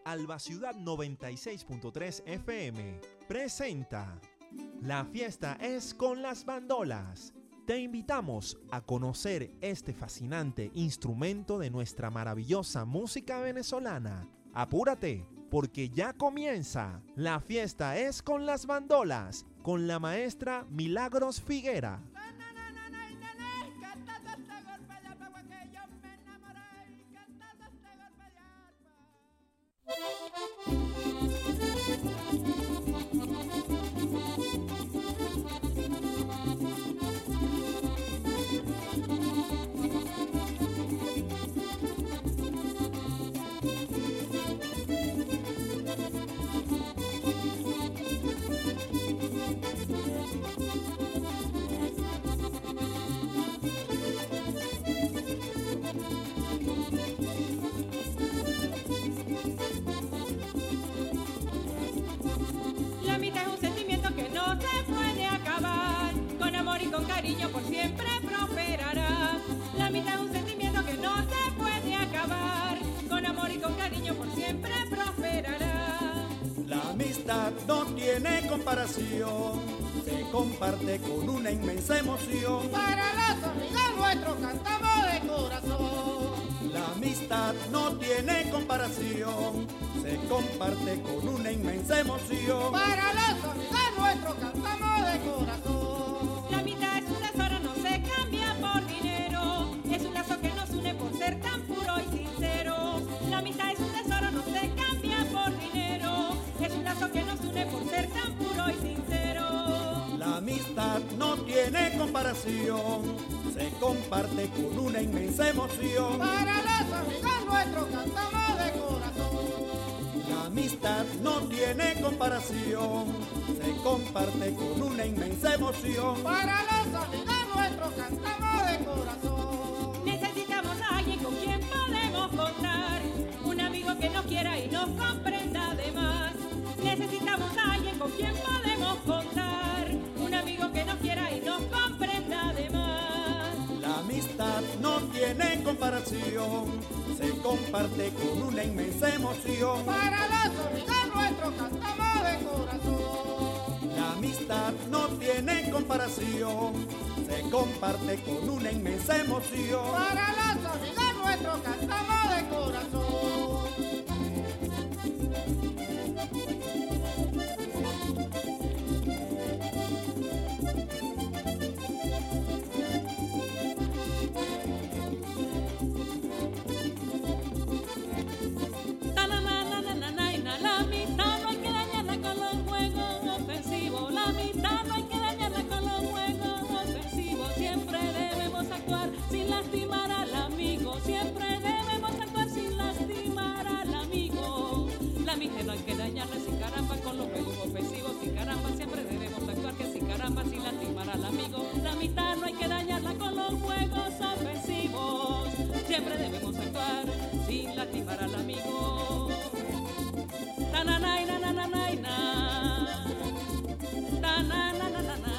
Alba Ciudad 96.3 FM presenta La fiesta es con las bandolas. Te invitamos a conocer este fascinante instrumento de nuestra maravillosa música venezolana. Apúrate, porque ya comienza La fiesta es con las bandolas, con la maestra Milagros Figuera. Con cariño por siempre prosperará. La amistad es un sentimiento que no se puede acabar. Con amor y con cariño por siempre prosperará. La amistad no tiene comparación, se comparte con una inmensa emoción. Para los amigos nuestros cantamos de corazón. La amistad no tiene comparación, se comparte con una inmensa emoción. Para los amigos nuestros cantamos de corazón. La amistad es un tesoro, no se cambia por dinero. Es un lazo que nos une por ser tan puro y sincero. La amistad es un tesoro, no se cambia por dinero. Es un lazo que nos une por ser tan puro y sincero. La amistad no tiene comparación, se comparte con una inmensa emoción. Para los amigos nuestros cantamos de corazón. La amistad no tiene comparación, se comparte con una inmensa emoción. Para los amigos nuestros cantamos de corazón. Necesitamos a alguien con quien podemos contar, un amigo que nos quiera y nos comprenda además. Necesitamos a alguien con quien podemos contar, un amigo que nos quiera y nos comprenda además. La amistad no tiene comparación, se comparte con una inmensa emoción. Para los amigos nuestros cantamos de corazón. La amistad no tiene comparación, se comparte con una inmensa emoción. Para los amigos nuestros cantamos de corazón. La amistad no hay que dañarla con los juegos ofensivos. La amistad no hay que dañarla con los juegos ofensivos. Siempre debemos actuar sin lastimar al amigo. Siempre debemos actuar sin lastimar al amigo. La amistad no hay que dañarla sin caramba con los juegos ofensivos. Sin caramba siempre debemos actuar que sin caramba sin lastimar al amigo. La amistad no hay que dañarla con los juegos ofensivos. Siempre debemos actuar sin lastimar al amigo. Ta na na na na na na na. Ta na na na na na.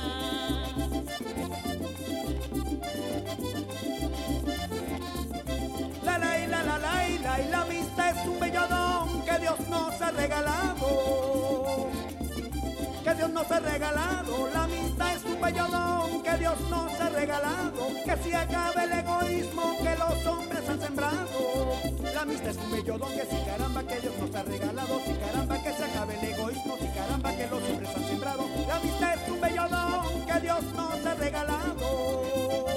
La amistad es un bello don que Dios nos ha regalado. Que Dios nos ha regalado. La amistad es un bello don que Dios nos ha regalado. Que se acabe el egoísmo que los hombres han sembrado. La amistad es un bello don que si caramba que Dios nos ha regalado. Si caramba que se acabe el egoísmo. Si caramba que los hombres han sembrado. La amistad es un bello don que Dios nos ha regalado.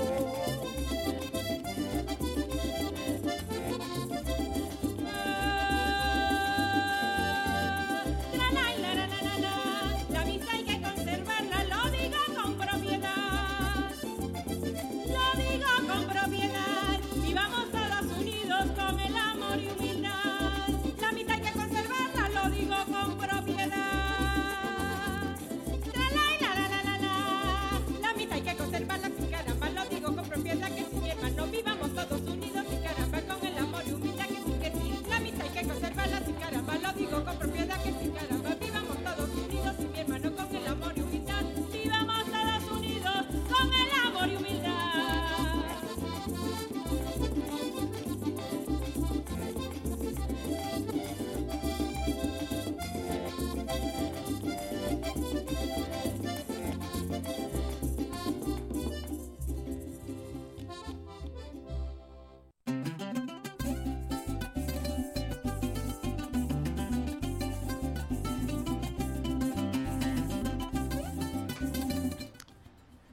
Y vamos todos unidos con el amor y humildad. La amistad hay que conservarla,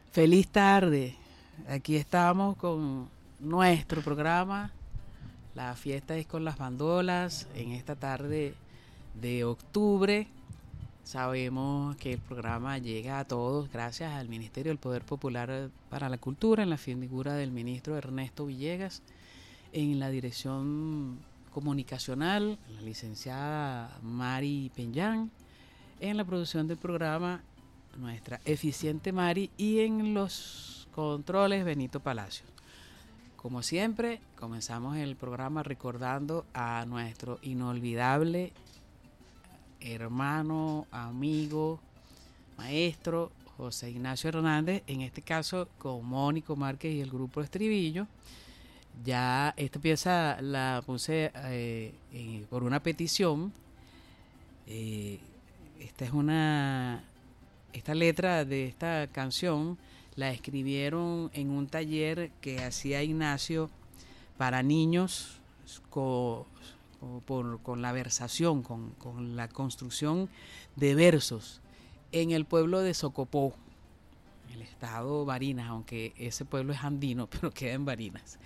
Feliz tarde. Aquí estamos con nuestro programa. La fiesta es con las bandolas. En esta tarde de octubre sabemos que el programa llega a todos gracias al Ministerio del Poder Popular para la Cultura, en la figura del ministro Ernesto Villegas, en la dirección comunicacional, la licenciada Mari Peñán, en la producción del programa nuestra eficiente Mari, y en los controles Benito Palacios. Como siempre, comenzamos el programa recordando a nuestro inolvidable hermano, amigo, maestro José Ignacio Hernández, en este caso con Mónico Márquez y el grupo Estribillo. Ya esta pieza la puse por una petición. Esta letra de esta canción la escribieron en un taller que hacía Ignacio para niños con la versación, con la construcción de versos en el pueblo de Socopó, el estado Barinas, aunque ese pueblo es andino, pero queda en Barinas.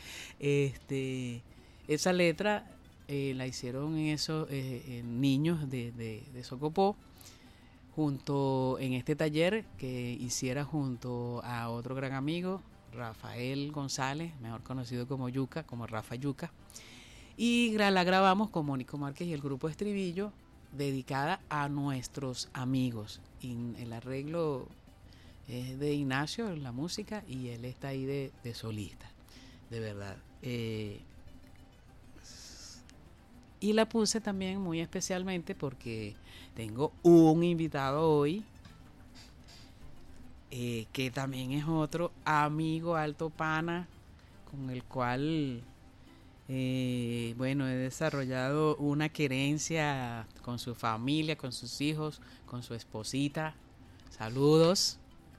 Esa letra la hicieron esos niños de Socopó, en este taller que hiciera junto a otro gran amigo, Rafael González, mejor conocido como Yuca, como Rafa Yuca, y la grabamos con Mónico Márquez y el grupo Estribillo, dedicada a nuestros amigos. Y el arreglo es de Ignacio en la música y él está ahí de solista, de verdad. Y la puse también muy especialmente porque tengo un invitado hoy que también es otro amigo alto pana con el cual he desarrollado una querencia con su familia, con sus hijos, con su esposita. Saludos.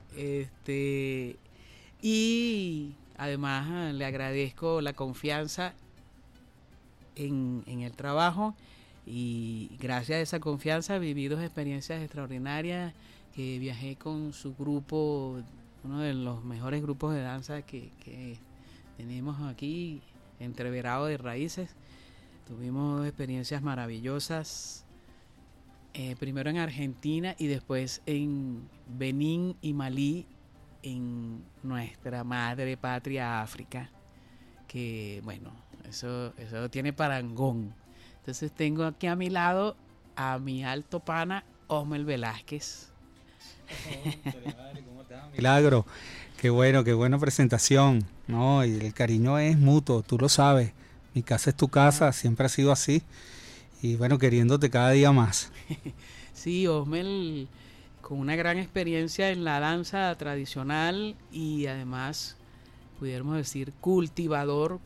Y además le agradezco la confianza en el trabajo, y gracias a esa confianza viví 2 experiencias extraordinarias, que viajé con su grupo, uno de los mejores grupos de danza que tenemos aquí, Entreverado de Raíces. Tuvimos 2 experiencias maravillosas, primero en Argentina y después en Benín y Malí, en nuestra madre patria África, que bueno, eso tiene parangón. Entonces tengo aquí a mi lado a mi alto pana Osmel Velázquez. ¿Cómo estás? Milagro, qué buena presentación, ¿no? Y el cariño es mutuo, tú lo sabes. Mi casa es tu casa, siempre ha sido así. Y bueno, queriéndote cada día más. Sí, Osmel, con una gran experiencia en la danza tradicional y además, pudiéramos decir, cultivador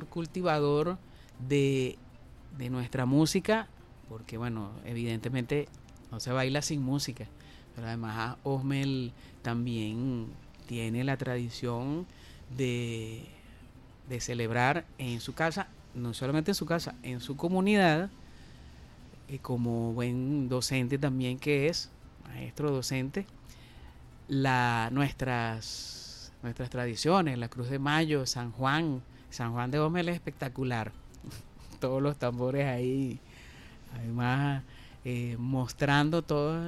de nuestra música, porque bueno, evidentemente no se baila sin música, pero además Osmel también tiene la tradición de celebrar en su casa, no solamente en su casa, en su comunidad, como buen docente también que es, maestro docente, nuestras tradiciones, la Cruz de Mayo, San Juan de Osmel es espectacular. Todos los tambores ahí, además mostrando todo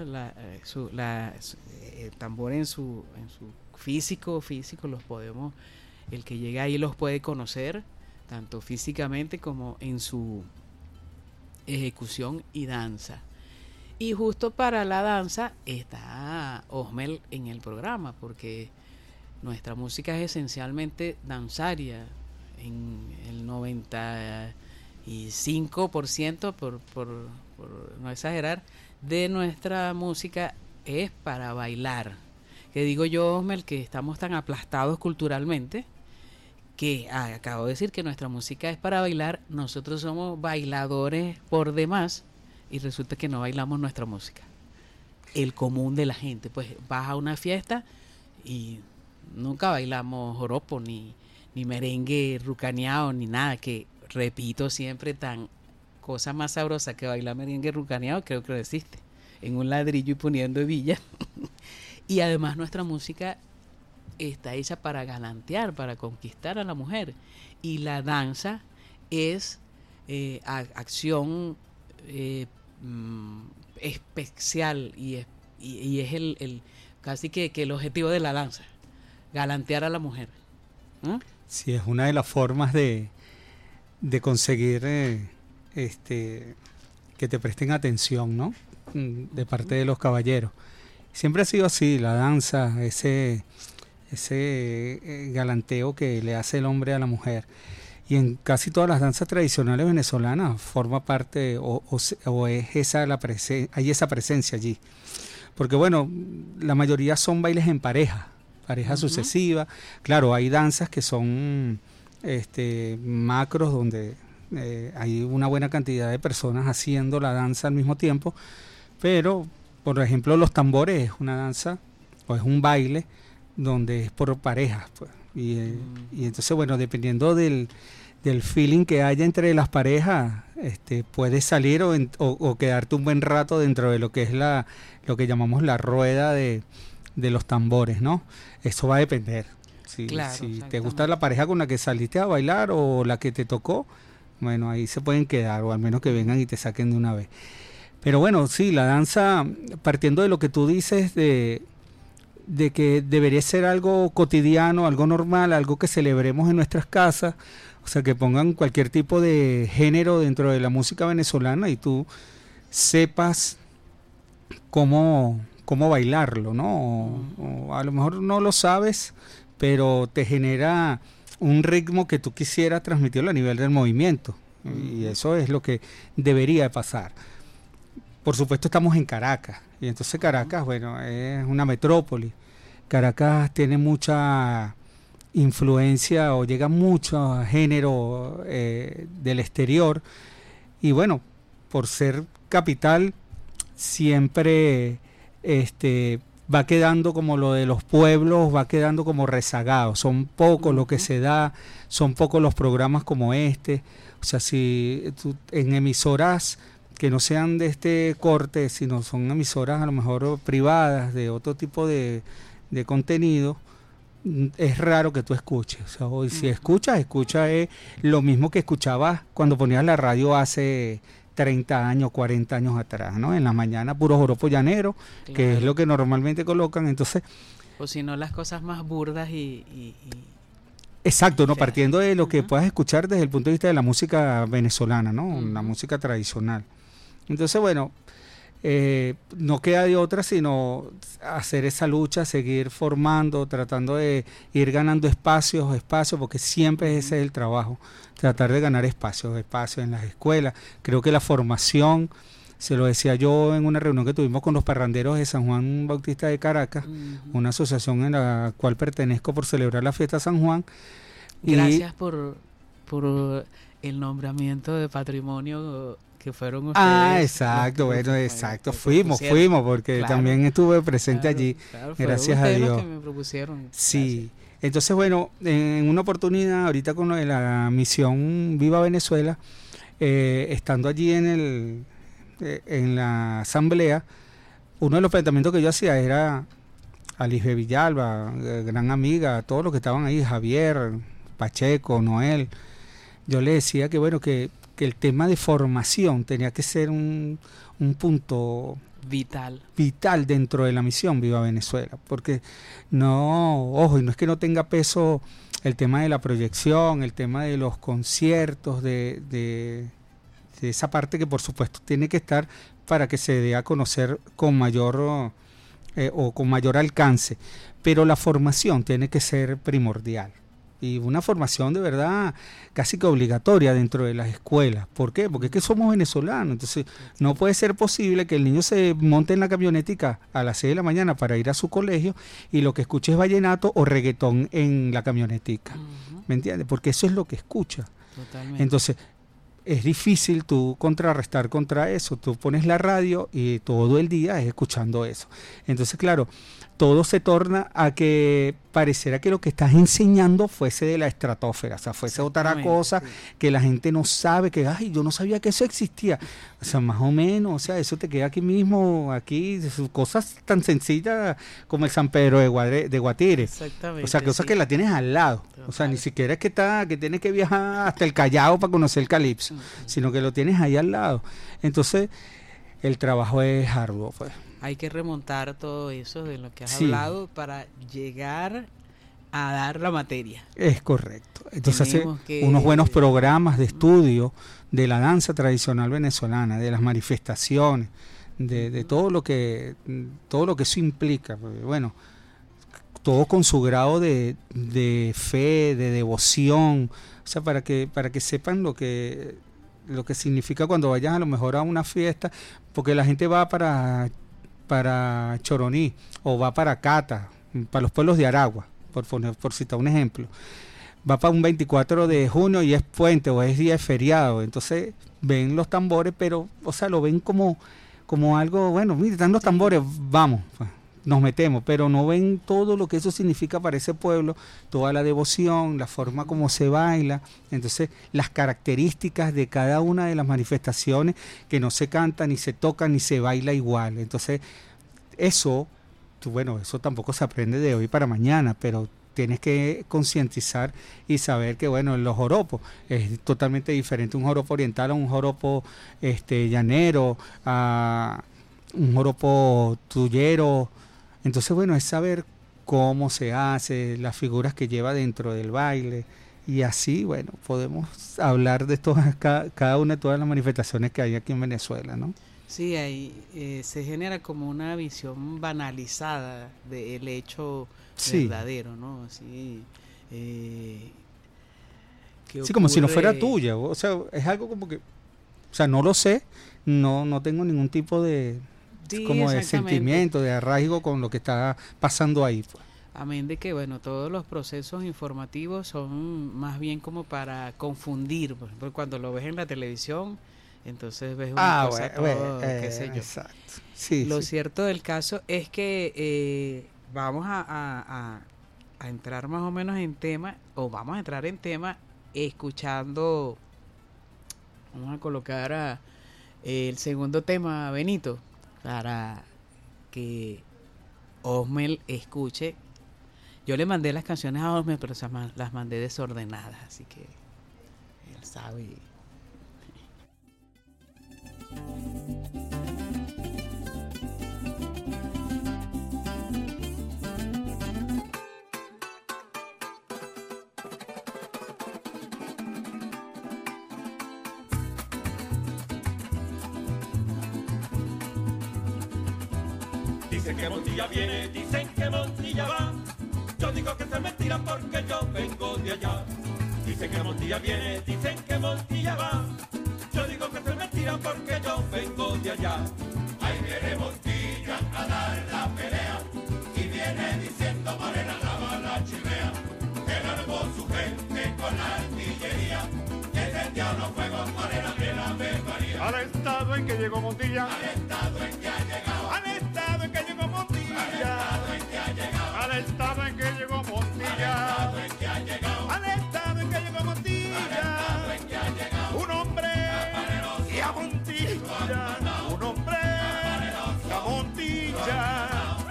el tambor en su físico, los podemos, el que llega ahí los puede conocer, tanto físicamente como en su ejecución y danza. Y justo para la danza está Osmel en el programa, porque nuestra música es esencialmente danzaria, en el 95%, por no exagerar, de nuestra música es para bailar. Que digo yo, Osmel, que estamos tan aplastados culturalmente que acabo de decir que nuestra música es para bailar. Nosotros somos bailadores por demás y resulta que no bailamos nuestra música. El común de la gente, pues vas a una fiesta y nunca bailamos joropo ni merengue rucaneado ni nada, que repito siempre, tan cosa más sabrosa que bailar merengue rucaneado creo que no existe, en un ladrillo y poniendo hebilla. Y además nuestra música está hecha para galantear, para conquistar a la mujer. Y la danza es acción especial y es el casi que el objetivo de la danza, galantear a la mujer. Sí, es una de las formas de conseguir que te presten atención, ¿no? De parte de los caballeros. Siempre ha sido así, la danza, ese galanteo que le hace el hombre a la mujer. Y en casi todas las danzas tradicionales venezolanas forma parte o es esa hay esa presencia allí. Porque bueno, la mayoría son bailes en pareja sucesiva. Claro, hay danzas que son macros donde hay una buena cantidad de personas haciendo la danza al mismo tiempo, pero por ejemplo los tambores es una danza o es un baile donde es por parejas, pues. Y entonces bueno, dependiendo del feeling que haya entre las parejas, puedes salir o quedarte un buen rato dentro de lo que es lo que llamamos la rueda de los tambores, ¿no? Eso va a depender. Si te gusta la pareja con la que saliste a bailar o la que te tocó, bueno, ahí se pueden quedar, o al menos que vengan y te saquen de una vez. Pero bueno, sí, la danza, partiendo de lo que tú dices de que debería ser algo cotidiano, algo normal, algo que celebremos en nuestras casas, o sea, que pongan cualquier tipo de género dentro de la música venezolana y tú sepas cómo bailarlo, ¿no? O a lo mejor no lo sabes, pero te genera un ritmo que tú quisieras transmitirlo a nivel del movimiento. Y eso es lo que debería pasar. Por supuesto estamos en Caracas, y entonces Caracas, bueno, es una metrópoli. Caracas tiene mucha influencia o llega mucho género del exterior, y bueno, por ser capital siempre va quedando como lo de los pueblos, va quedando como rezagado. Son pocos lo que se da, son pocos los programas como este. O sea, si en emisoras que no sean de este corte, sino son emisoras a lo mejor privadas de otro tipo de contenido, es raro que tú escuches. O sea, hoy si escuchas lo mismo que escuchabas cuando ponías la radio hace 30 años, 40 años atrás, ¿no? En la mañana puro joropo llanero, claro, que es lo que normalmente colocan. Entonces, o si no, las cosas más burdas y exacto, ¿no? Partiendo de lo que puedas escuchar desde el punto de vista de la música venezolana, ¿no? La música tradicional. Entonces, bueno, no queda de otra sino hacer esa lucha, seguir formando, tratando de ir ganando espacios, porque siempre ese es el trabajo, tratar de ganar espacios en las escuelas. Creo que la formación, se lo decía yo en una reunión que tuvimos con los parranderos de San Juan Bautista de Caracas, una asociación en la cual pertenezco por celebrar la fiesta de San Juan. Gracias por el nombramiento de patrimonio que fueron ustedes. Exacto, bueno, exacto. Fuimos, porque claro, también estuve presente allí, gracias a Dios. Que me propusieron. Sí, entonces bueno, en una oportunidad, ahorita con lo de la misión Viva Venezuela, estando allí en la asamblea, uno de los planteamientos que yo hacía era a Lisbeth Villalba, gran amiga, a todos los que estaban ahí, Javier, Pacheco, Noel. Yo le decía que bueno, que el tema de formación tenía que ser un punto vital dentro de la misión Viva Venezuela, porque no es que no tenga peso el tema de la proyección, el tema de los conciertos, de esa parte que por supuesto tiene que estar para que se dé a conocer con mayor alcance, pero la formación tiene que ser primordial. Y una formación de verdad casi que obligatoria dentro de las escuelas. ¿Por qué? Porque es que somos venezolanos. Entonces no puede ser posible que el niño se monte en la camionetica a las 6 de la mañana para ir a su colegio y lo que escuche es vallenato o reggaetón en la camionetica. ¿Me entiendes? Porque eso es lo que escucha. Totalmente. Entonces es difícil tú contrarrestar contra eso. Tú pones la radio y todo el día es escuchando eso. Entonces, claro, todo se torna a que pareciera que lo que estás enseñando fuese de la estratosfera, o sea, fuese otra cosa sí, que la gente no sabe, que, ay, yo no sabía que eso existía. O sea, más o menos, o sea, eso te queda aquí mismo, aquí, cosas tan sencillas como el San Pedro de Guatire. Exactamente. O sea, cosas sí, que la tienes al lado. Total. O sea, ni siquiera es que tienes que viajar hasta el Callao para conocer el Calipso, sino que lo tienes ahí al lado. Entonces, el trabajo es arduo, pues. Hay que remontar todo eso de lo que has sí, hablado para llegar a dar la materia. Es correcto. Entonces hace unos buenos programas de estudio de la danza tradicional venezolana, de las manifestaciones, de todo lo que eso implica. Porque, bueno, todo con su grado de fe, de devoción, o sea, para que sepan lo que significa cuando vayan a lo mejor a una fiesta, porque la gente va para Choroní o va para Cata, para los pueblos de Aragua, por citar un ejemplo, va para un 24 de junio y es puente o es día de feriado, entonces ven los tambores, pero, o sea, lo ven como algo, bueno, mira, están los tambores, vamos, pues, nos metemos, pero no ven todo lo que eso significa para ese pueblo, toda la devoción, la forma como se baila, entonces las características de cada una de las manifestaciones, que no se canta, ni se toca, ni se baila igual. Entonces eso tampoco se aprende de hoy para mañana, pero tienes que concientizar y saber que, bueno, los joropos es totalmente diferente un joropo oriental a un joropo llanero, a un joropo tuyero. Entonces, bueno, es saber cómo se hace, las figuras que lleva dentro del baile, y así, bueno, podemos hablar de cada una de todas las manifestaciones que hay aquí en Venezuela, ¿no? Sí, ahí se genera como una visión banalizada del hecho sí, verdadero, ¿no? Así, sí, como si no fuera tuya, o sea, es algo como que, o sea, no lo sé, no tengo ningún tipo de... Sí, como de sentimiento, de arraigo con lo que está pasando ahí, pues. Amén de que, bueno, todos los procesos informativos son más bien como para confundir. Por ejemplo, cuando lo ves en la televisión, entonces ves una cosa, qué sé yo. Exacto. Sí, lo sí, cierto del caso es que vamos a entrar más o menos en tema, o vamos a entrar en tema escuchando, vamos a colocar el segundo tema, Benito, para que Osmel escuche. Yo le mandé las canciones a Osmel, pero las mandé desordenadas, así que él sabe. Dicen que Montilla viene, dicen que Montilla va. Yo digo que es mentira porque yo vengo de allá. Dicen que Montilla viene, dicen que Montilla va. Yo digo que es mentira porque yo vengo de allá. Ahí viene Montilla a dar la pelea y viene diciendo morena la bala chivea. Que largó su gente con la artillería y encendió los fuegos morena de la Ave María. Al estado en que llegó Montilla, al estado en que ha llegado, al estado en que llegó Montilla, al estado en que ha llegado, al estado en que llegó Montilla, al estado en que ha llegado, al estado en que llegó Montilla, al estado en que ha llegado, un hombre y a Montilla, un hombre y a Montilla.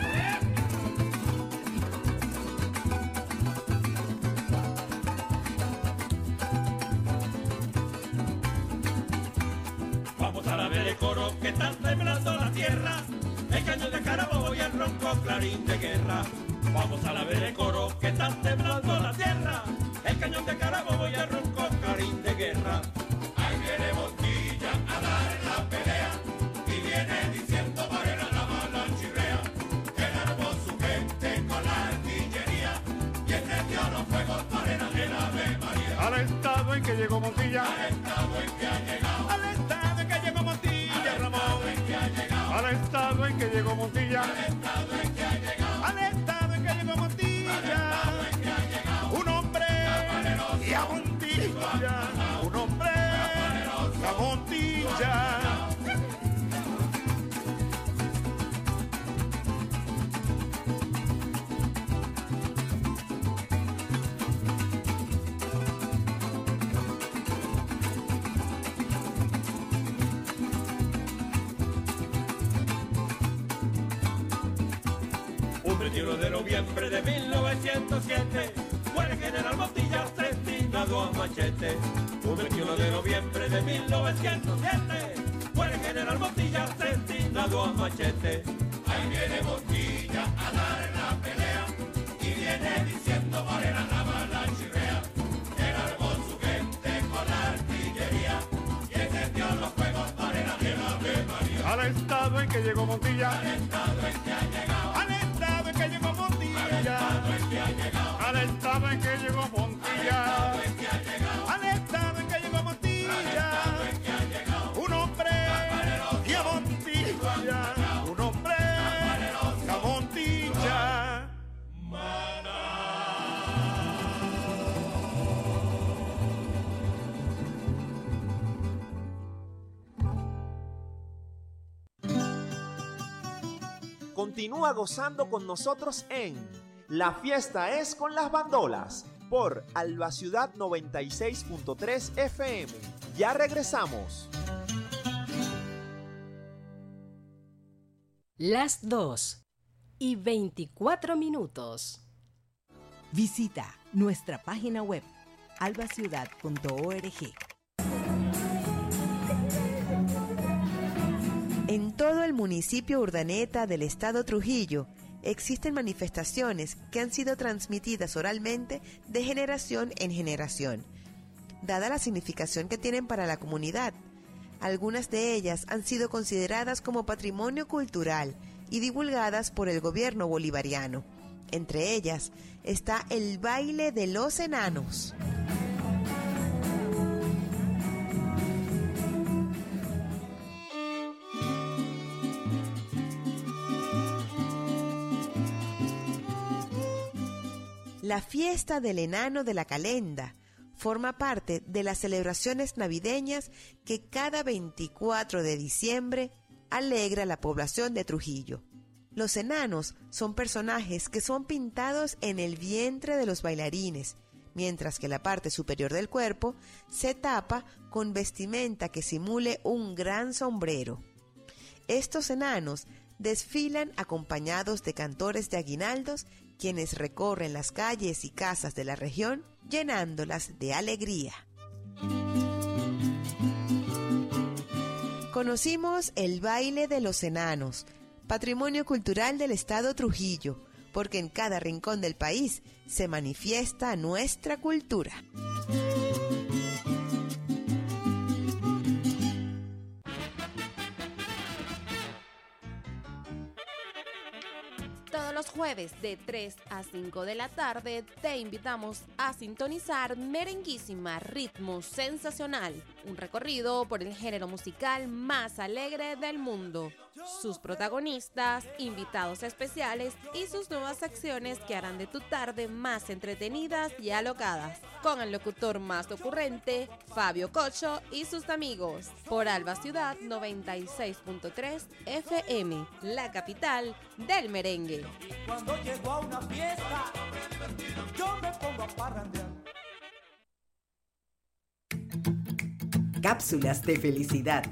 Vamos a la ver el coro que están temblando la tierra, el cañón de Carabobo y el ronco clarín de guerra. Vamos a la ver el coro que están temblando la tierra, el cañón de Carabobo y el ronco clarín de guerra. Ahí viene Montilla a dar la pelea y viene diciendo morena la bala chirrea. Que largó su gente con la artillería y encendió los fuegos morena de la Ave María. Al estado en que llegó Montilla, Al estado en que ha llegado, al estado en que llegó Montilla, Ramón, en que ha llegado, al estado en que llegó Montilla, al estado en que ha llegado, al estado en que llegó Montilla, en que ha llegado, un hombre y a Montilla, un hombre 21 de noviembre de 1907, muere General Montilla asesinado a machete. Un 21 de noviembre de 1907, muere General Montilla asesinado a machete. Ahí viene Montilla a dar la pelea y viene diciendo morena la bala chirrea. Él armó su gente con la artillería y encendió los fuegos morena de la Ave María. Al estado en que llegó Montilla, Al estado en que ha llegado, al estado en que llegó Montilla, al estado en que ha llegado, al estado en que llegó Montilla, en que ha llegado, al estado en que llegó Montilla, en que ha llegado. un hombre y a Montilla, un hombre y a Montilla. Continúa gozando con nosotros en La Fiesta es con las Bandolas por Alba Ciudad 96.3 FM. Ya regresamos. Las 2:24. Visita nuestra página web albaciudad.org. En todo el municipio Urdaneta del estado Trujillo existen manifestaciones que han sido transmitidas oralmente de generación en generación, dada la significación que tienen para la comunidad. Algunas de ellas han sido consideradas como patrimonio cultural y divulgadas por el gobierno bolivariano. Entre ellas está el baile de los enanos. La fiesta del enano de la Calenda forma parte de las celebraciones navideñas que cada 24 de diciembre alegra la población de Trujillo. Los enanos son personajes que son pintados en el vientre de los bailarines, mientras que la parte superior del cuerpo se tapa con vestimenta que simule un gran sombrero. Estos enanos desfilan acompañados de cantores de aguinaldos, quienes recorren las calles y casas de la región llenándolas de alegría. Conocimos el baile de los enanos, patrimonio cultural del estado Trujillo, porque en cada rincón del país se manifiesta nuestra cultura. Todos los jueves de 3 a 5 de la tarde te invitamos a sintonizar Merenguísima Ritmo Sensacional, un recorrido por el género musical más alegre del mundo. Sus protagonistas, invitados especiales y sus nuevas secciones que harán de tu tarde más entretenidas y alocadas. Con el locutor más ocurrente, Fabio Cocho y sus amigos. Por Alba Ciudad 96.3 FM, la capital del merengue. Cuando llego a una fiesta, yo me pongo a parrandear. Cápsulas de felicidad.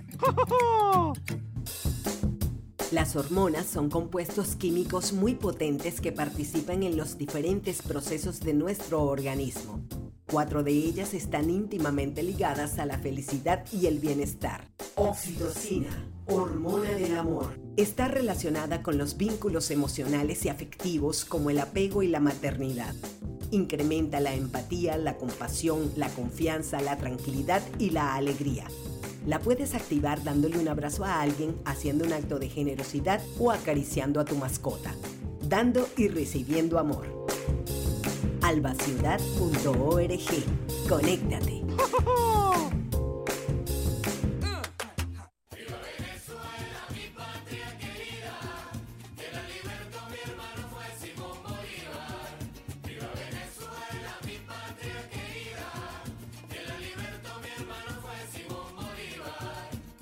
Las hormonas son compuestos químicos muy potentes que participan en los diferentes procesos de nuestro organismo. 4 de ellas están íntimamente ligadas a la felicidad y el bienestar. Oxitocina, hormona del amor, está relacionada con los vínculos emocionales y afectivos como el apego y la maternidad. Incrementa la empatía, la compasión, la confianza, la tranquilidad y la alegría. La puedes activar dándole un abrazo a alguien, haciendo un acto de generosidad o acariciando a tu mascota. Dando y recibiendo amor. albaciudad.org. Conéctate.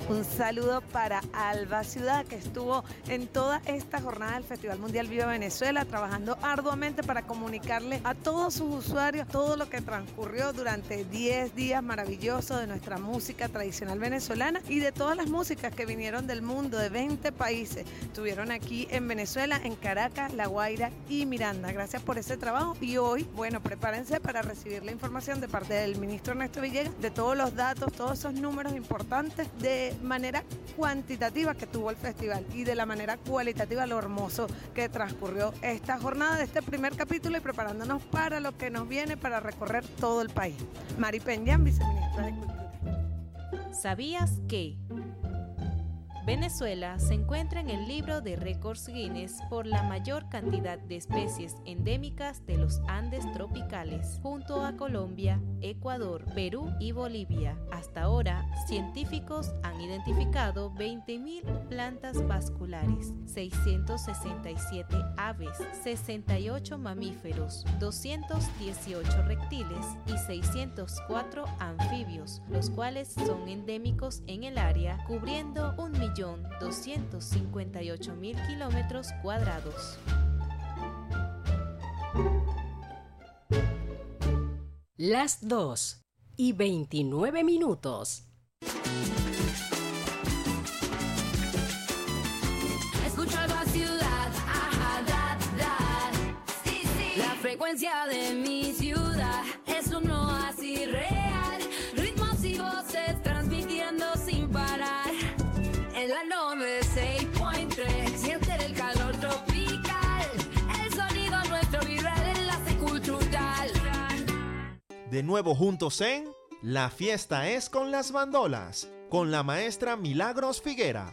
Un saludo para Alba Ciudad, que estuvo en toda esta jornada del Festival Mundial Viva Venezuela, trabajando arduamente para comunicarle a todos sus usuarios todo lo que transcurrió durante 10 días maravillosos de nuestra música tradicional venezolana y de todas las músicas que vinieron del mundo, de 20 países. Estuvieron aquí en Venezuela, en Caracas, La Guaira y Miranda. Gracias por ese trabajo y hoy, bueno, prepárense para recibir la información de parte del ministro Ernesto Villegas de todos los datos, todos esos números importantes de manera cuantitativa que tuvo el festival y de la manera cualitativa lo hermoso que transcurrió esta jornada de este primer capítulo y preparándonos para lo que nos viene para recorrer todo el país. Mari Peñán, viceministra de Cultura. ¿Sabías que Venezuela se encuentra en el libro de récords Guinness por la mayor cantidad de especies endémicas de los Andes tropicales, junto a Colombia, Ecuador, Perú y Bolivia? Hasta ahora, científicos han identificado 20.000 plantas vasculares, 667 aves, 68 mamíferos, 218 reptiles y 604 anfibios, los cuales son endémicos en el área, cubriendo 1.258.000 kilómetros cuadrados. Las 2:29. Escucho la ciudad, ajá, sí, sí. La frecuencia de mi ciudad es un oasis real. Ritmos y voces transmitiendo sin parar. En la 96.3 siente el calor tropical. El sonido nuestro vibra el enlace cultural. De nuevo juntos en La Fiesta es con las Bandolas, con la maestra Milagros Figuera.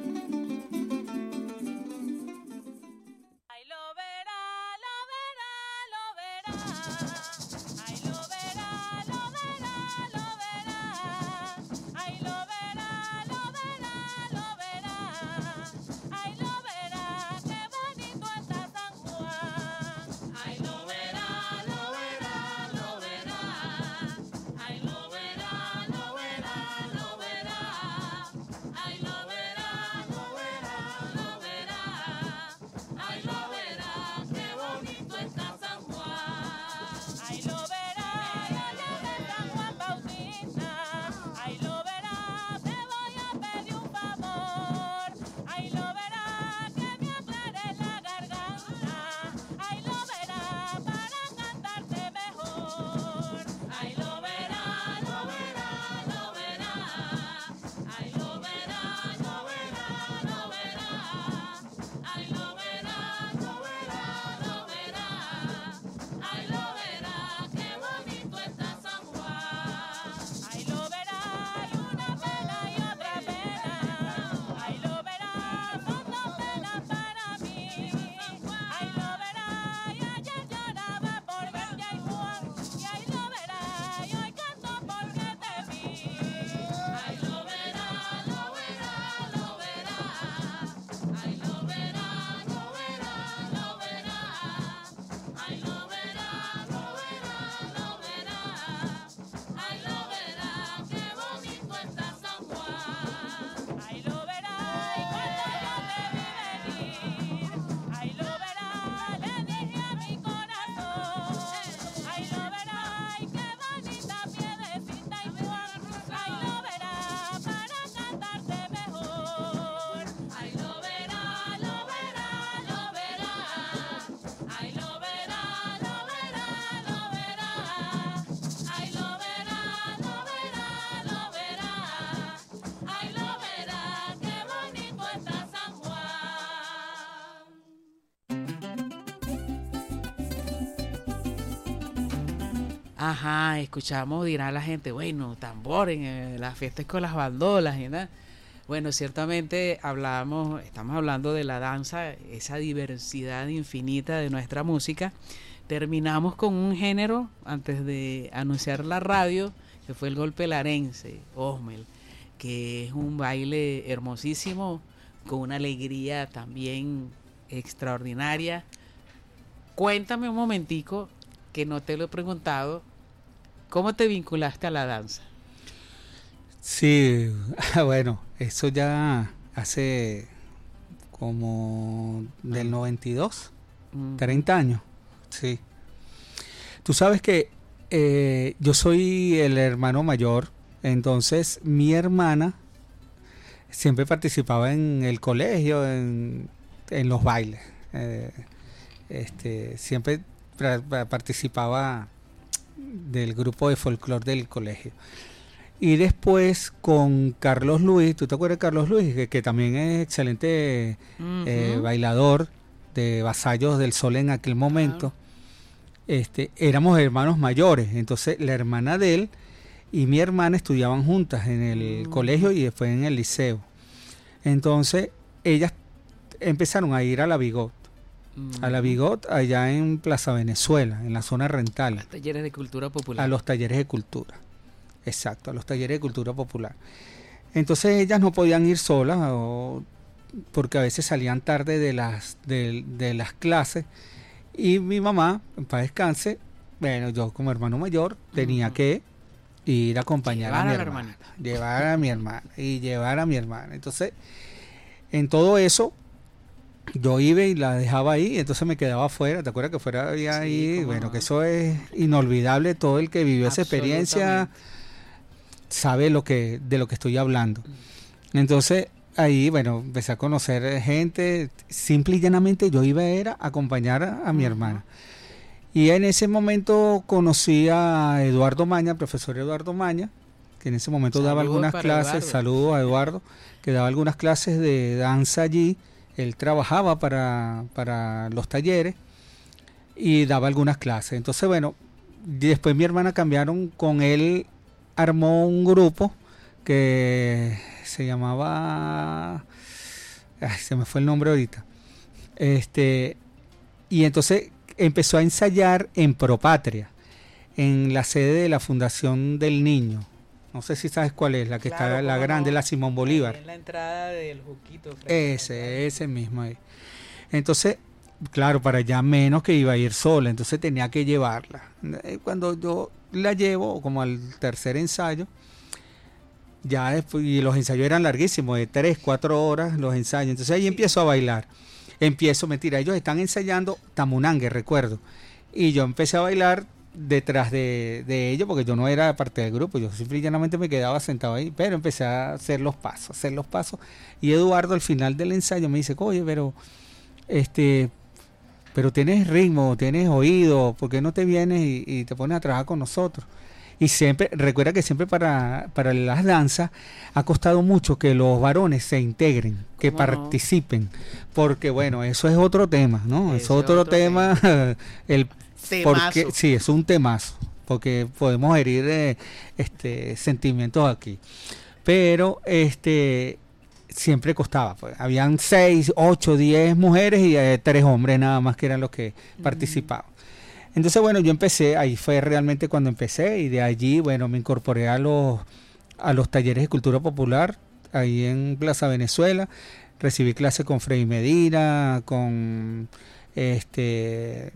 Ajá, escuchamos, dirá la gente, bueno, tambor en las fiestas con las bandolas y nada. Bueno, ciertamente estamos hablando de la danza, esa diversidad infinita de nuestra música. Terminamos con un género, antes de anunciar la radio, que fue el golpe larense, Osmel, que es un baile hermosísimo, con una alegría también extraordinaria. Cuéntame un momentico, que no te lo he preguntado, ¿cómo te vinculaste a la danza? Sí, bueno, eso ya hace como del 92, 30 años, sí. Tú sabes que yo soy el hermano mayor, entonces mi hermana siempre participaba en el colegio, en los bailes. Siempre participaba del grupo de folclore del colegio. Y después con Carlos Luis, ¿tú te acuerdas de Carlos Luis? Que también es excelente bailador de Vasallos del Sol en aquel momento. Éramos hermanos mayores, entonces la hermana de él y mi hermana estudiaban juntas en el colegio y después en el liceo. Entonces ellas empezaron a ir a la Bigot, allá en Plaza Venezuela, en la zona rental. Los talleres de cultura popular. A los talleres de cultura, exacto, a los talleres de cultura popular. Entonces ellas no podían ir solas porque a veces salían tarde de las clases. Y mi mamá, en paz descanse, bueno, yo como hermano mayor tenía que ir a acompañar a mi hermana, llevar a mi hermana. Entonces, en todo eso, yo iba y la dejaba ahí, entonces me quedaba afuera. ¿Te acuerdas que fuera había ahí? Bueno, que eso es inolvidable. Todo el que vivió esa experiencia sabe de lo que estoy hablando. Entonces, ahí, bueno, empecé a conocer gente. Simple y llanamente yo iba a acompañar a mi hermana. Y en ese momento conocí a Eduardo Maña, profesor Eduardo Maña, que en ese momento daba algunas clases. Saludos a Eduardo, que daba algunas clases de danza allí. Él trabajaba para los talleres y daba algunas clases. Entonces, bueno, después mi hermana cambiaron con él, armó un grupo que se llamaba, se me fue el nombre ahorita, y entonces empezó a ensayar en Propatria, en la sede de la Fundación del Niño. No sé si sabes cuál es, la que está, la grande, la Simón Bolívar. En la entrada del Juquito. Ese mismo ahí. Entonces, claro, para allá menos que iba a ir sola, entonces tenía que llevarla. Cuando yo la llevo, como al tercer ensayo, ya después, y los ensayos eran larguísimos, de 3-4 horas los ensayos. Entonces ahí empiezo a bailar. Mentira, ellos están ensayando Tamunangue, recuerdo. Y yo empecé a bailar detrás de ellos, porque yo no era parte del grupo, yo simplemente me quedaba sentado ahí, pero empecé a hacer los pasos. Y Eduardo al final del ensayo me dice, oye, pero tienes ritmo, tienes oído, ¿por qué no te vienes y te pones a trabajar con nosotros? Y siempre, recuerda que siempre para las danzas ha costado mucho que los varones se integren, que participen, porque bueno, eso es otro tema, ¿no? Es otro tema, porque sí, es un temazo, porque podemos herir sentimientos aquí. Pero siempre costaba, pues. Habían 6, 8, 10 mujeres y 3 hombres nada más que eran los que participaban. Entonces, bueno, yo empecé, ahí fue realmente cuando empecé, y de allí, bueno, me incorporé a los talleres de cultura popular, ahí en Plaza Venezuela. Recibí clases con Freddy Medina, con que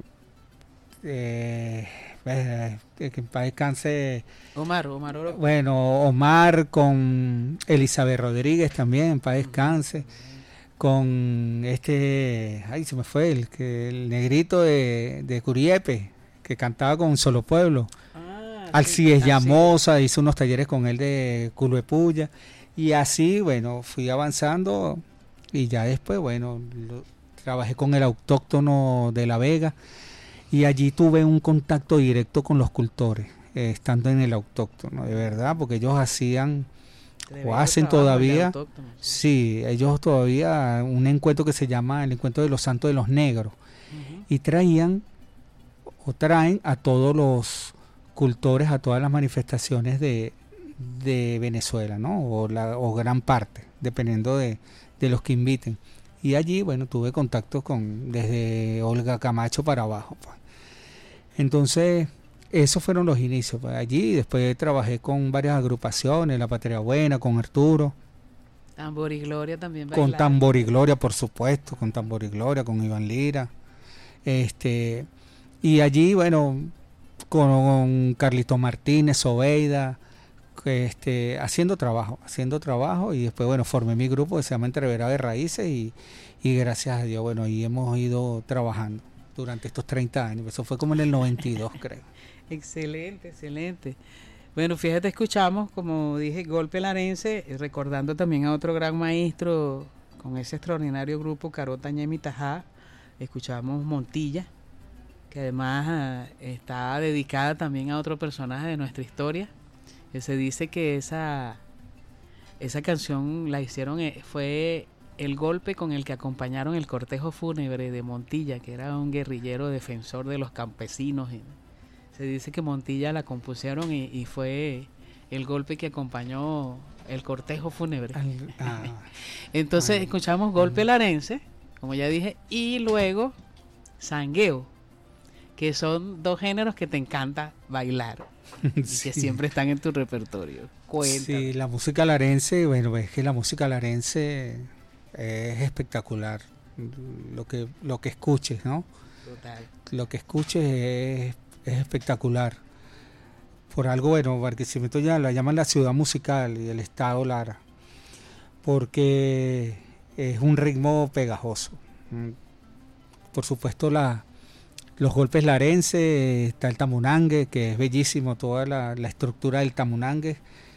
en paz descanse Omar. Bueno, Omar, con Elizabeth Rodríguez también, en paz descanse. Con se me fue el negrito de Curiepe, que cantaba con Solo Pueblo. Alcides Llamosa, hice unos talleres con él de Culuepuya, y así, bueno, fui avanzando, y ya después, bueno, trabajé con el autóctono de La Vega, y allí tuve un contacto directo con los cultores, estando en el autóctono, de verdad, porque ellos hacían o hacen todavía, sí, ellos todavía un encuentro que se llama el Encuentro de los Santos de los Negros, y traen a todos los cultores a todas las manifestaciones de Venezuela, ¿no? O gran parte, dependiendo de los que inviten. Y allí, bueno, tuve contacto desde Olga Camacho para abajo, pues. Entonces, esos fueron los inicios, pues. Allí después trabajé con varias agrupaciones, La Patria Buena, con Arturo. Tambor y Gloria también bailaron. Con Tambor y Gloria, por supuesto, con Tambor y Gloria, con Iván Lira. Y allí, bueno, con Carlito Martínez, Obeida, haciendo trabajo y después, bueno, formé mi grupo que se llama Entreverado de Raíces y gracias a Dios, bueno, y hemos ido trabajando durante estos 30 años. Eso fue como en el 92, creo. Excelente, excelente. Bueno, fíjate, escuchamos, como dije, Golpe Larense, recordando también a otro gran maestro con ese extraordinario grupo, Carota Ñemi Tajá. Escuchamos Montilla, que además está dedicada también a otro personaje de nuestra historia, que se dice que esa canción la hicieron, fue el golpe con el que acompañaron el cortejo fúnebre de Montilla, que era un guerrillero defensor de los campesinos. Se dice que Montilla la compusieron y fue el golpe que acompañó el cortejo fúnebre. Entonces escuchamos Golpe Larense, como ya dije, y luego Sangueo, que son dos géneros que te encanta bailar y que siempre están en tu repertorio. Cuéntame. Sí, la música larense, bueno, es que la música larense es espectacular. Lo que escuches, ¿no? Total. Lo que escuches es espectacular. Por algo, bueno, Barquisimeto ya la llaman la ciudad musical y el estado Lara, porque es un ritmo pegajoso. Por supuesto, los golpes larenses, está el tamunangue, que es bellísimo, toda la estructura del tamunangue,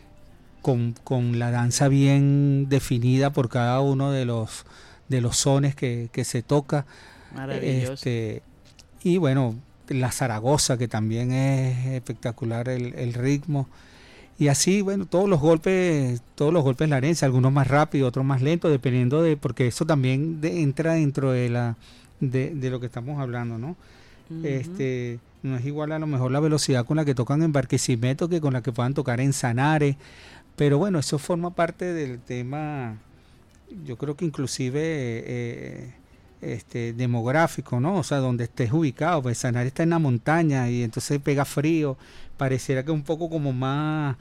con la danza bien definida por cada uno de los sones que se toca. Maravilloso. Y bueno, la Zaragoza, que también es espectacular el ritmo. Y así, bueno, todos los golpes larenses, algunos más rápidos, otros más lentos, dependiendo porque eso también entra dentro de lo que estamos hablando, ¿no? Uh-huh. No es igual a lo mejor la velocidad con la que tocan en Barquisimeto que con la que puedan tocar en Sanare, pero bueno, eso forma parte del tema, yo creo que inclusive demográfico, ¿no? O sea, donde estés ubicado, pues Sanare está en la montaña y entonces pega frío, pareciera que un poco como más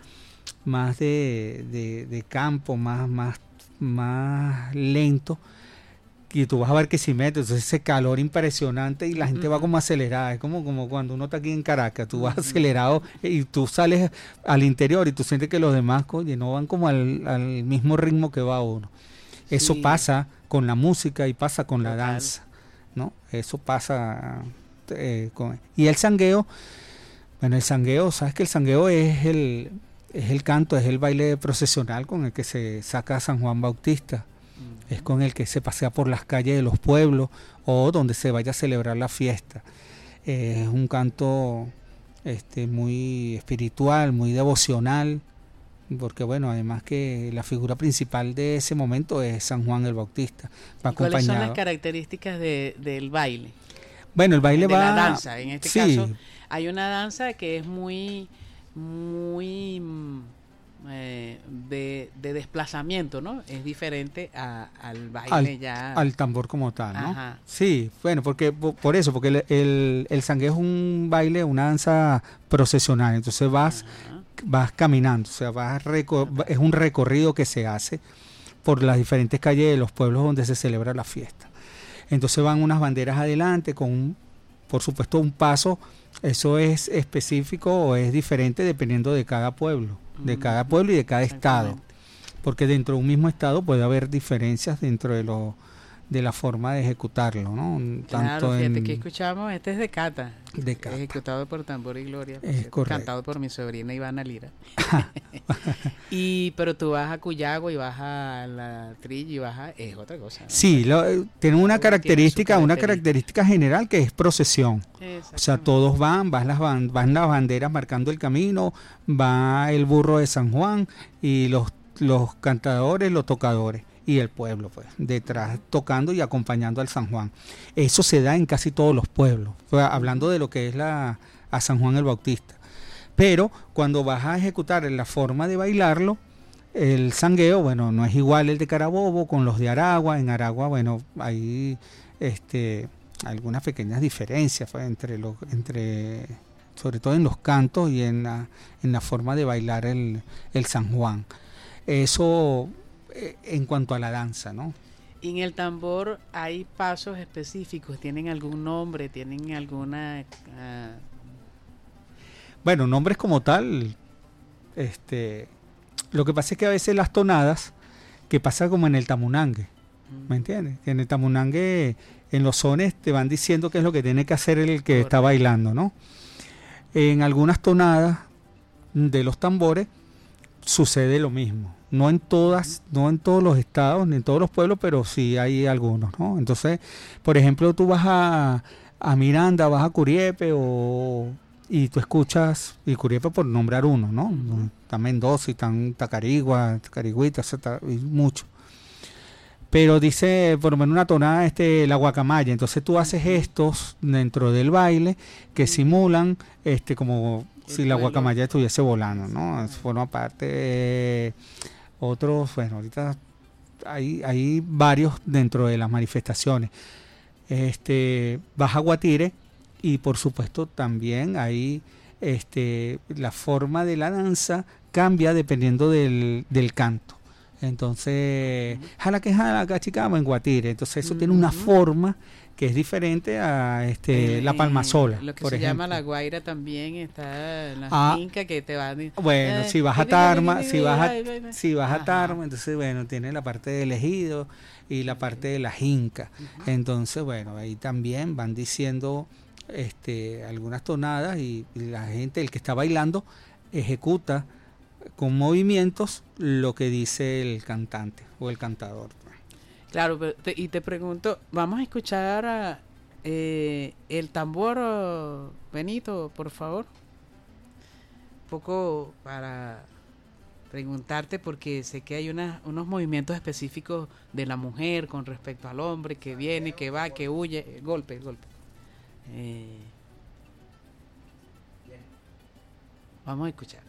de campo, más lento, y tú vas a Barquisimeto, entonces ese calor impresionante y la gente va como acelerada, es como cuando uno está aquí en Caracas, tú vas acelerado y tú sales al interior y tú sientes que los demás, oye, no van como al mismo ritmo que va uno. Eso pasa con la música y pasa con la danza, ¿no? Eso pasa y el sangueo, bueno, el sangueo, sabes que el sangueo es el canto, es el baile procesional con el que se saca a San Juan Bautista. Es con el que se pasea por las calles de los pueblos o donde se vaya a celebrar la fiesta. Es un canto muy espiritual, muy devocional, porque bueno, además que la figura principal de ese momento es San Juan el Bautista. ¿Cuáles son las características del baile? Bueno, el baile de va... la danza, en este caso hay una danza que es muy de desplazamiento, ¿no? Es diferente al baile al tambor como tal, ¿no? Ajá. Sí, bueno, porque el sangueo es un baile, una danza procesional, entonces vas caminando, o sea, es un recorrido que se hace por las diferentes calles de los pueblos donde se celebra la fiesta. Entonces van unas banderas adelante con por supuesto un paso, eso es específico o es diferente dependiendo de cada pueblo. De cada pueblo y de cada estado, porque dentro de un mismo estado puede haber diferencias dentro de la forma de ejecutarlo, ¿no? Claro, fíjate que escuchamos, este es de Cata, ejecutado por Tambor y Gloria, cantado por mi sobrina Ivana Lira. Pero tú vas a Cuyagua y vas a la Trilla y vas es otra cosa, ¿no? Sí, tiene una característica general que es procesión. O sea, todos van las banderas marcando el camino, va el burro de San Juan y los cantadores, los tocadores y el pueblo pues detrás tocando y acompañando al San Juan. Eso se da en casi todos los pueblos, hablando de lo que es a San Juan el Bautista. Pero cuando vas a ejecutar en la forma de bailarlo, el sangueo, bueno, no es igual el de Carabobo con los de Aragua. En Aragua, bueno, hay algunas pequeñas diferencias pues, sobre todo en los cantos y en la forma de bailar el San Juan. Eso en cuanto a la danza, ¿no? Y en el tambor hay pasos específicos, ¿tienen algún nombre? ¿Tienen alguna...? Bueno, nombres como tal, Lo que pasa es que a veces las tonadas, que pasa como en el tamunangue, ¿me entiendes? Que en el tamunangue, en los sones, te van diciendo qué es lo que tiene que hacer el que está bailando, ¿no? En algunas tonadas de los tambores sucede lo mismo. No en todos los estados, ni en todos los pueblos, pero sí hay algunos, ¿no? Entonces, por ejemplo, tú vas a Miranda, vas a Curiepe y tú escuchas, y Curiepe por nombrar uno, ¿no? Está Mendoza y están Tacarigüita, y mucho. Pero dice, por lo menos una tonada, la guacamaya. Entonces tú haces gestos dentro del baile que simulan como si la guacamaya estuviese volando, ¿no? Eso forma parte otros, bueno, ahorita hay varios dentro de las manifestaciones. Vas a Guatire y por supuesto también hay la forma de la danza cambia dependiendo del canto. Entonces, jala cachicama en Guatire. Entonces eso tiene una forma que es diferente a la palmasola. Lo que por se ejemplo. llama la guaira también está en la finca que te va a... Bueno, si vas a Tarma, si vas a Tarma, entonces bueno, tiene la parte del ejido y la parte de la jinca. Entonces, bueno, ahí también van diciendo algunas tonadas y la gente, el que está bailando, ejecuta con movimientos lo que dice el cantante o el cantador. Claro, y te pregunto, vamos a escuchar el tambor, Benito, por favor. Un poco para preguntarte, porque sé que hay unos movimientos específicos de la mujer con respecto al hombre, que viene, que va, que huye, golpe. Vamos a escuchar.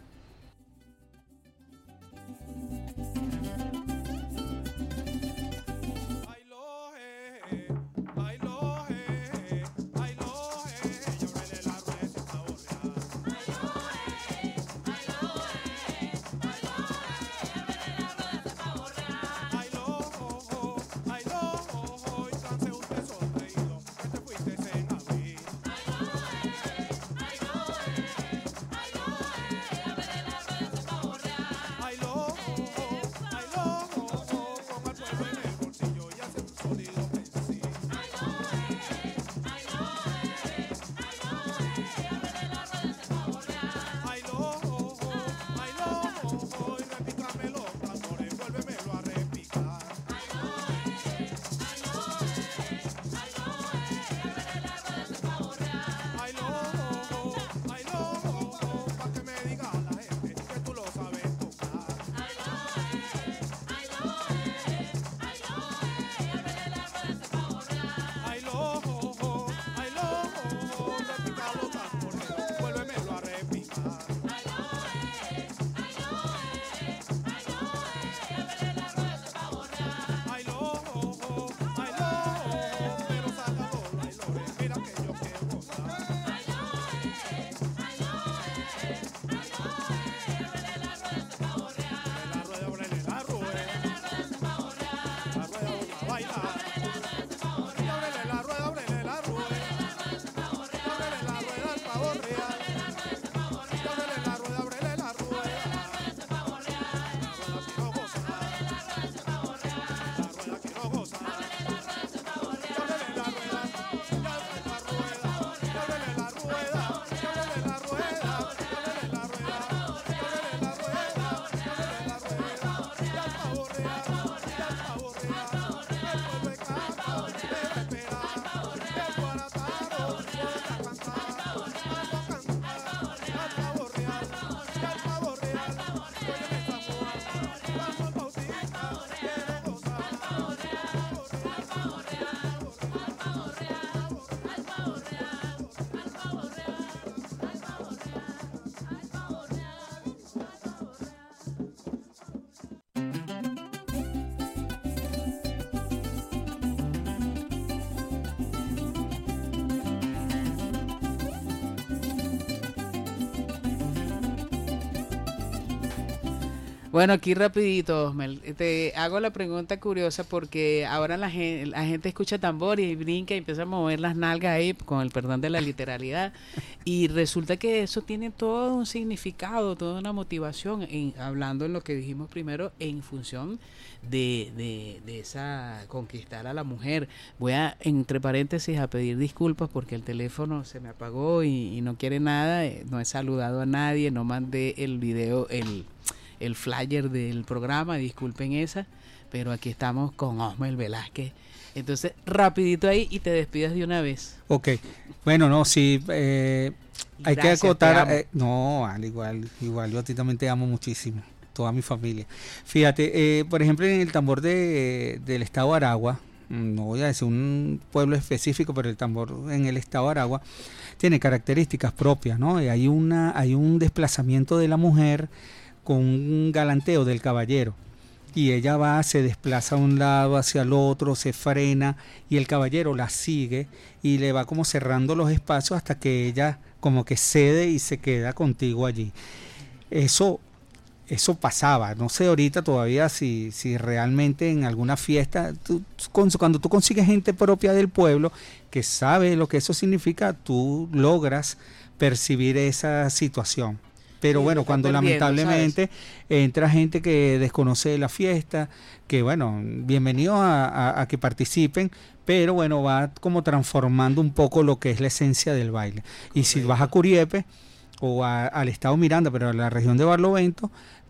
Bueno, aquí rapidito, Osmel, te hago la pregunta curiosa porque ahora la gente escucha tambor y brinca y empieza a mover las nalgas ahí, con el perdón de la literalidad, y resulta que eso tiene todo un significado, toda una motivación, hablando en lo que dijimos primero, en función de esa conquistar a la mujer. Voy a, entre paréntesis, a pedir disculpas porque el teléfono se me apagó y no quiere nada, no he saludado a nadie, no mandé el video, el flyer del programa, disculpen esa, pero aquí estamos con Osmel Velázquez. Entonces, rapidito ahí y te despidas de una vez. Ok, bueno, no, sí, hay Gracias, que acotar, te amo. no, al igual, yo a ti también te amo muchísimo, toda mi familia. Fíjate, por ejemplo, en el tambor del estado de Aragua, no voy a decir un pueblo específico, pero el tambor en el estado de Aragua tiene características propias, ¿no? Y hay un desplazamiento de la mujer con un galanteo del caballero, y ella se desplaza a un lado, hacia el otro, se frena y el caballero la sigue y le va como cerrando los espacios hasta que ella como que cede y se queda contigo allí. Eso pasaba, no sé ahorita todavía si realmente en alguna fiesta, cuando tú consigues gente propia del pueblo que sabe lo que eso significa, tú logras percibir esa situación. Pero sí, bueno, cuando lamentablemente entra gente que desconoce la fiesta, que bueno, bienvenido a que participen, pero bueno, va como transformando un poco lo que es la esencia del baile. Y si vas a Curiepe o al estado Miranda, pero a la región de Barlovento,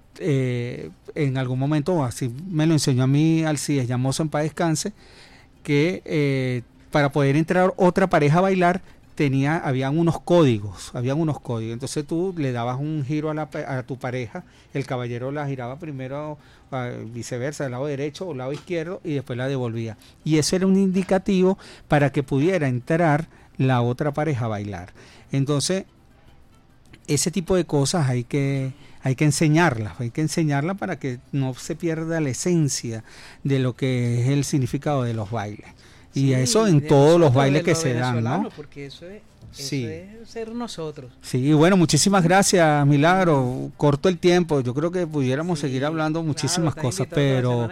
en algún momento, así me lo enseñó a mí Alcides Llamoso en paz descanse, que para poder entrar otra pareja a bailar, habían unos códigos, entonces tú le dabas un giro a tu pareja, el caballero la giraba primero, viceversa, del lado derecho o lado izquierdo, y después la devolvía, y eso era un indicativo para que pudiera entrar la otra pareja a bailar. Entonces ese tipo de cosas hay que enseñarlas para que no se pierda la esencia de lo que es el significado de los bailes. Y sí, eso en todos los bailes que se dan, ¿no? Porque eso es ser nosotros. Sí, bueno, muchísimas gracias, Milagro. Corto el tiempo, yo creo que pudiéramos seguir hablando muchísimas cosas, pero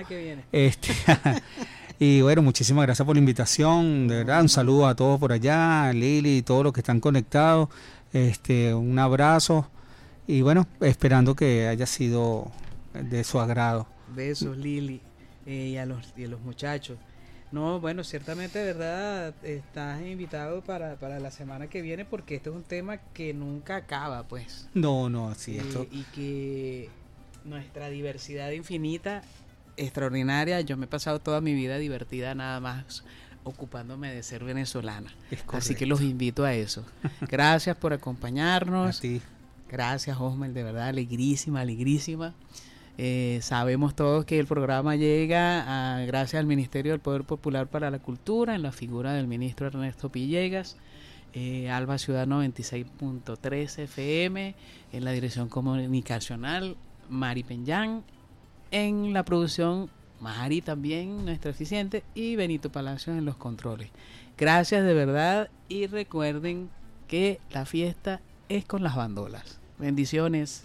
y bueno, muchísimas gracias por la invitación, de verdad, un saludo a todos por allá, a Lili y todos los que están conectados, un abrazo y bueno, esperando que haya sido de su agrado. Besos, Lili, y a los muchachos. No, bueno, ciertamente, de verdad, estás invitado para la semana que viene, porque este es un tema que nunca acaba, pues. No, sí, esto. Y que nuestra diversidad infinita, extraordinaria. Yo me he pasado toda mi vida divertida nada más ocupándome de ser venezolana. Así que los invito a eso. Gracias por acompañarnos. A ti. Gracias, Osmel, de verdad, alegrísima. Sabemos todos que el programa llega gracias al Ministerio del Poder Popular para la Cultura, en la figura del ministro Ernesto Pillegas, Alba Ciudad 96.3 FM, en la dirección comunicacional Mari Peñán, en la producción Mari también, nuestra eficiente, y Benito Palacios en los controles. Gracias de verdad, y recuerden que la fiesta es con las bandolas. Bendiciones.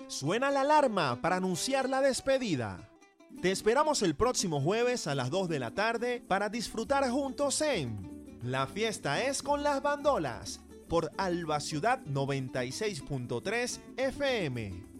Suena la alarma para anunciar la despedida. Te esperamos el próximo jueves a las 2 de la tarde para disfrutar juntos en La Fiesta es con las Bandolas por Alba Ciudad 96.3 FM.